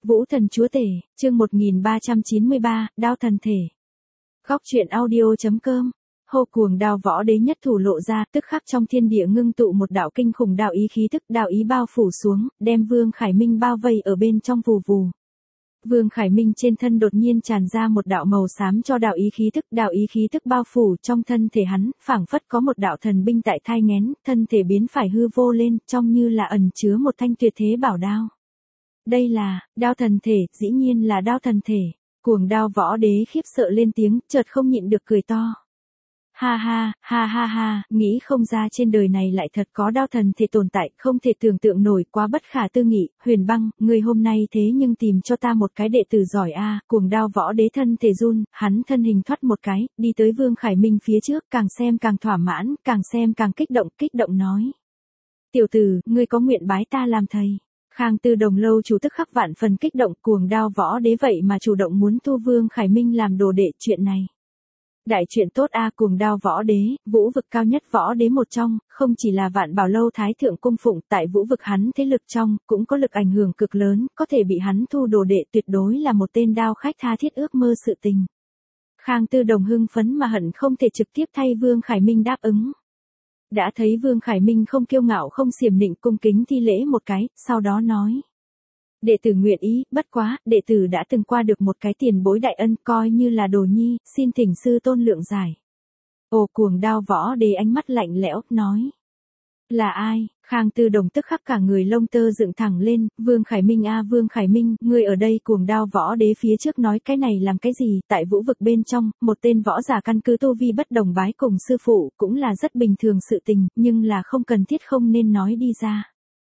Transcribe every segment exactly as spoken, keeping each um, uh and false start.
Vũ thần chúa tể, chương một nghìn ba trăm chín mươi ba, đao thần thể. Góc truyện audio.com. Hô cuồng đao võ đế nhất thủ lộ ra, tức khắc trong thiên địa ngưng tụ một đạo kinh khủng đạo ý khí tức, đạo ý bao phủ xuống, đem Vương Khải Minh bao vây ở bên trong vù vù. Vương Khải Minh trên thân đột nhiên tràn ra một đạo màu xám cho đạo ý khí tức, đạo ý khí tức bao phủ trong thân thể hắn, phảng phất có một đạo thần binh tại thai nghén, thân thể biến phải hư vô lên, trông như là ẩn chứa một thanh tuyệt thế bảo đao. Đây là, đao thần thể, dĩ nhiên là đao thần thể. Cuồng đao võ đế khiếp sợ lên tiếng, chợt không nhịn được cười to. Ha ha, ha ha ha, nghĩ không ra trên đời này lại thật có đao thần thể tồn tại, không thể tưởng tượng nổi, quá bất khả tư nghị. Huyền Băng, người hôm nay thế nhưng tìm cho ta một cái đệ tử giỏi a. À. Cuồng đao võ đế thân thể run, hắn thân hình thoát một cái, đi tới Vương Khải Minh phía trước, càng xem càng thỏa mãn, càng xem càng kích động, kích động nói. Tiểu tử, ngươi có nguyện bái ta làm thầy? Khang Tư Đồng lâu chủ tức khắc vạn phần kích động, cuồng đao võ đế vậy mà chủ động muốn thu Vương Khải Minh làm đồ đệ, chuyện này. Đại chuyện tốt a. À, cuồng đao võ đế, vũ vực cao nhất võ đế một trong, không chỉ là vạn bảo lâu thái thượng cung phụng, tại vũ vực hắn thế lực trong, cũng có lực ảnh hưởng cực lớn, có thể bị hắn thu đồ đệ tuyệt đối là một tên đao khách tha thiết ước mơ sự tình. Khang Tư Đồng hưng phấn mà hận không thể trực tiếp thay Vương Khải Minh đáp ứng. Đã thấy Vương Khải Minh không kiêu ngạo không xiểm nịnh, cung kính thi lễ một cái, sau đó nói. Đệ tử nguyện ý, bất quá, đệ tử đã từng qua được một cái tiền bối đại ân, coi như là đồ nhi, xin thỉnh sư tôn lượng giải. Ồ, cuồng đao võ đế ánh mắt lạnh lẽo, nói. Là ai? Khang Tư Đồng tức khắc cả người lông tơ dựng thẳng lên, Vương Khải Minh a. Vương Khải Minh, ngươi ở đây. Cuồng đao võ đế phía trước nói cái này làm cái gì? Tại vũ vực bên trong, một tên võ giả căn cứ tu vi bất đồng bái cùng sư phụ, cũng là rất bình thường sự tình, nhưng là không cần thiết không nên nói đi ra.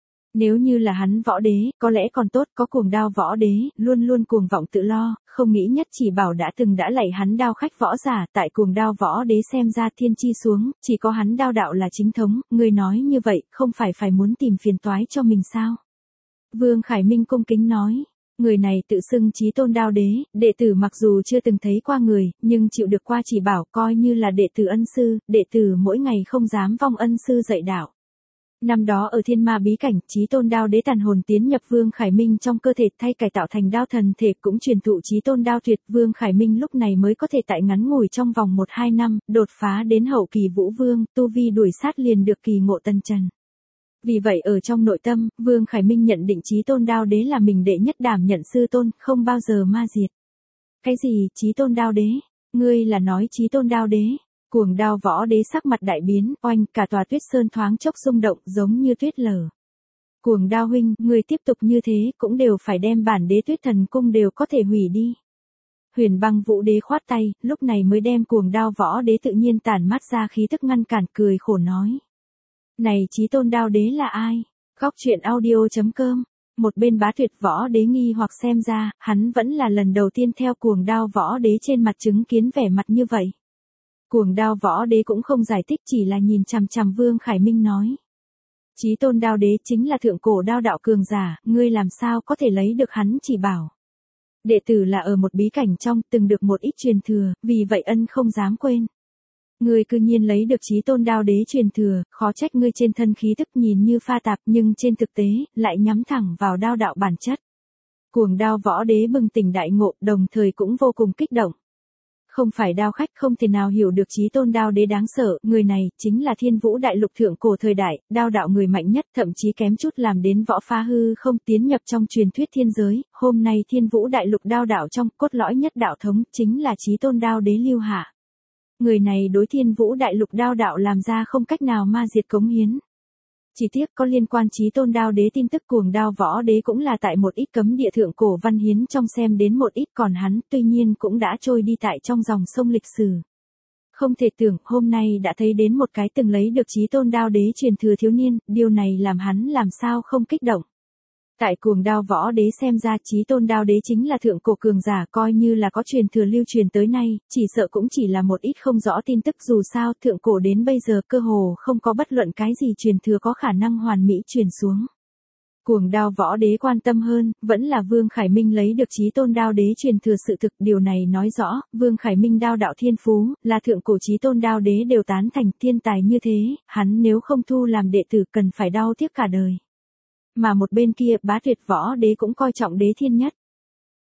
Nếu như là hắn võ đế, có lẽ còn tốt, có cuồng đao võ đế, luôn luôn cuồng vọng tự lo, không nghĩ nhất chỉ bảo đã từng đã lạy hắn đao khách võ giả, tại cuồng đao võ đế xem ra thiên chi xuống, chỉ có hắn đao đạo là chính thống, người nói như vậy, không phải phải muốn tìm phiền toái cho mình sao? Vương Khải Minh cung kính nói. Người này tự xưng chí tôn đao đế, đệ tử mặc dù chưa từng thấy qua người, nhưng chịu được qua chỉ bảo, coi như là đệ tử ân sư, đệ tử mỗi ngày không dám vong ân sư dạy đạo. Năm đó ở thiên ma bí cảnh, chí tôn đao đế tàn hồn tiến nhập Vương Khải Minh trong cơ thể, thay cải tạo thành đao thần thể, cũng truyền thụ chí tôn đao tuyệt. Vương Khải Minh lúc này mới có thể tại ngắn ngủi trong vòng một hai năm, đột phá đến hậu kỳ vũ vương, tu vi đuổi sát liền được kỳ ngộ tân trần. Vì vậy ở trong nội tâm, Vương Khải Minh nhận định chí tôn đao đế là mình đệ nhất đảm nhận sư tôn, không bao giờ ma diệt. Cái gì, chí tôn đao đế? Ngươi là nói chí tôn đao đế? Cuồng đao võ đế sắc mặt đại biến, oanh, cả tòa tuyết sơn thoáng chốc rung động, giống như tuyết lở. Cuồng đao huynh, ngươi tiếp tục như thế, cũng đều phải đem bản đế tuyết thần cung đều có thể hủy đi. Huyền Băng vũ đế khoát tay, lúc này mới đem cuồng đao võ đế tự nhiên tản mát ra khí tức ngăn cản, cười khổ nói. Này chí tôn đao đế là ai? Góc truyện audio.com. Một bên Bá Tuyệt võ đế nghi hoặc xem ra, hắn vẫn là lần đầu tiên theo cuồng đao võ đế trên mặt chứng kiến vẻ mặt như vậy. Cuồng đao võ đế cũng không giải thích, chỉ là nhìn chằm chằm Vương Khải Minh nói. Chí tôn đao đế chính là thượng cổ đao đạo cường giả, ngươi làm sao có thể lấy được hắn chỉ bảo. Đệ tử là ở một bí cảnh trong, từng được một ít truyền thừa, vì vậy ân không dám quên. Ngươi cư nhiên lấy được chí tôn đao đế truyền thừa, khó trách ngươi trên thân khí tức nhìn như pha tạp nhưng trên thực tế, lại nhắm thẳng vào đao đạo bản chất. Cuồng đao võ đế bừng tỉnh đại ngộ, đồng thời cũng vô cùng kích động. Không phải đao khách không thể nào hiểu được chí tôn đao đế đáng sợ, người này chính là thiên vũ đại lục thượng cổ thời đại, đao đạo người mạnh nhất, thậm chí kém chút làm đến võ phá hư không, tiến nhập trong truyền thuyết thiên giới. Hôm nay thiên vũ đại lục đao đạo trong cốt lõi nhất đạo thống chính là chí tôn đao đế Lưu Hạ. Người này đối thiên vũ đại lục đao đạo làm ra không cách nào ma diệt cống hiến. Chỉ tiếc có liên quan chí tôn đao đế tin tức, cuồng đao võ đế cũng là tại một ít cấm địa thượng cổ văn hiến trong xem đến một ít, còn hắn tuy nhiên cũng đã trôi đi tại trong dòng sông lịch sử. Không thể tưởng, hôm nay đã thấy đến một cái từng lấy được chí tôn đao đế truyền thừa thiếu niên, điều này làm hắn làm sao không kích động. Tại cuồng đao võ đế xem ra chí tôn đao đế chính là thượng cổ cường giả, coi như là có truyền thừa lưu truyền tới nay, chỉ sợ cũng chỉ là một ít không rõ tin tức, dù sao thượng cổ đến bây giờ cơ hồ không có bất luận cái gì truyền thừa có khả năng hoàn mỹ truyền xuống. Cuồng đao võ đế quan tâm hơn, vẫn là Vương Khải Minh lấy được chí tôn đao đế truyền thừa sự thực, điều này nói rõ, Vương Khải Minh đao đạo thiên phú, là thượng cổ chí tôn đao đế đều tán thành, thiên tài như thế, hắn nếu không thu làm đệ tử cần phải đau tiếc cả đời. Mà một bên kia Bá Tuyệt võ đế cũng coi trọng đế thiên nhất.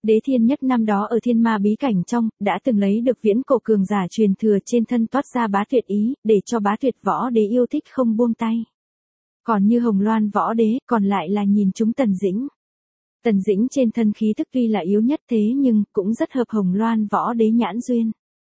Đế Thiên Nhất năm đó ở Thiên Ma bí cảnh trong, đã từng lấy được viễn cổ cường giả truyền thừa trên thân toát ra bá tuyệt ý, để cho bá tuyệt võ đế yêu thích không buông tay. Còn như Hồng Loan võ đế, còn lại là nhìn chúng Tần Dĩnh. Tần Dĩnh trên thân khí tức tuy là yếu nhất thế nhưng cũng rất hợp Hồng Loan võ đế nhãn duyên.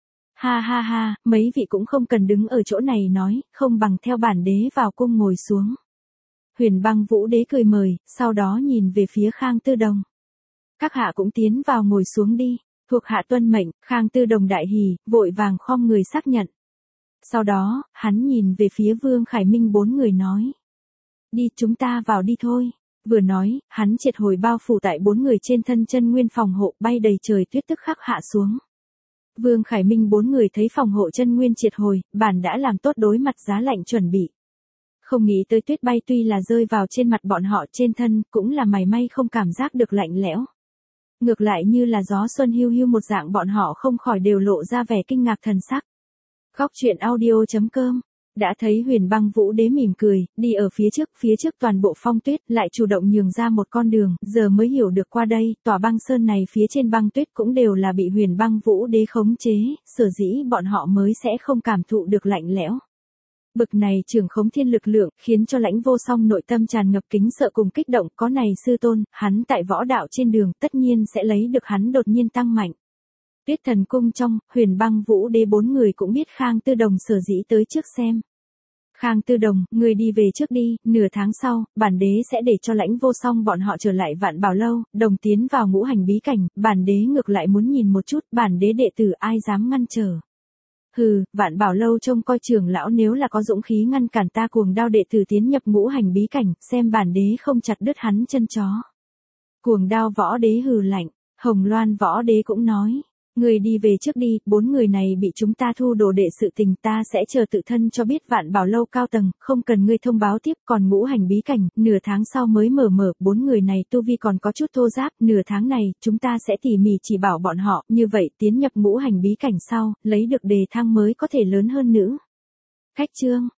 Ha ha ha, mấy vị cũng không cần đứng ở chỗ này nói, không bằng theo bản đế vào cung ngồi xuống. Huyền Băng Vũ đế cười mời, sau đó nhìn về phía Khang Tư Đồng. Các hạ cũng tiến vào ngồi xuống đi, thuộc hạ tuân mệnh. Khang Tư Đồng đại hỉ, vội vàng khom người xác nhận. Sau đó, hắn nhìn về phía Vương Khải Minh bốn người nói. Đi, chúng ta vào đi thôi. Vừa nói, hắn triệt hồi bao phủ tại bốn người trên thân chân nguyên phòng hộ, bay đầy trời tuyết tức khắc hạ xuống. Vương Khải Minh bốn người thấy phòng hộ chân nguyên triệt hồi, bản đã làm tốt đối mặt giá lạnh chuẩn bị. Không nghĩ tới tuyết bay tuy là rơi vào trên mặt bọn họ trên thân, cũng là mảy may không cảm giác được lạnh lẽo. Ngược lại như là gió xuân hiu hiu một dạng, bọn họ không khỏi đều lộ ra vẻ kinh ngạc thần sắc. Góc truyện audio chấm com. Đã thấy Huyền Băng Vũ đế mỉm cười, đi ở phía trước, phía trước toàn bộ phong tuyết, lại chủ động nhường ra một con đường, giờ mới hiểu được qua đây, tòa băng sơn này phía trên băng tuyết cũng đều là bị Huyền Băng Vũ đế khống chế, sở dĩ bọn họ mới sẽ không cảm thụ được lạnh lẽo. Bực này trưởng khống thiên lực lượng, khiến cho Lãnh Vô Song nội tâm tràn ngập kính sợ cùng kích động, có này sư tôn, hắn tại võ đạo trên đường, tất nhiên sẽ lấy được hắn đột nhiên tăng mạnh. Tuyết Thần Cung trong, Huyền Băng Vũ đế bốn người cũng biết Khang Tư Đồng sở dĩ tới trước xem. Khang Tư Đồng, người đi về trước đi, nửa tháng sau, bản đế sẽ để cho Lãnh Vô Song bọn họ trở lại Vạn Bảo Lâu, đồng tiến vào ngũ hành bí cảnh, bản đế ngược lại muốn nhìn một chút, bản đế đệ tử ai dám ngăn trở. Hừ, Vạn Bảo Lâu trông coi trưởng lão nếu là có dũng khí ngăn cản ta Cuồng Đao đệ tử tiến nhập ngũ hành bí cảnh, xem bản đế không chặt đứt hắn chân chó. Cuồng Đao võ đế hừ lạnh, Hồng Loan võ đế cũng nói. Người đi về trước đi, bốn người này bị chúng ta thu đồ đệ sự tình, ta sẽ chờ tự thân cho biết Vạn Bảo Lâu cao tầng, không cần ngươi thông báo tiếp. Còn ngũ hành bí cảnh, nửa tháng sau mới mở mở, bốn người này tu vi còn có chút thô ráp, nửa tháng này, chúng ta sẽ tỉ mỉ chỉ bảo bọn họ, như vậy tiến nhập ngũ hành bí cảnh sau, lấy được đề thăng mới có thể lớn hơn nữa. Khách chương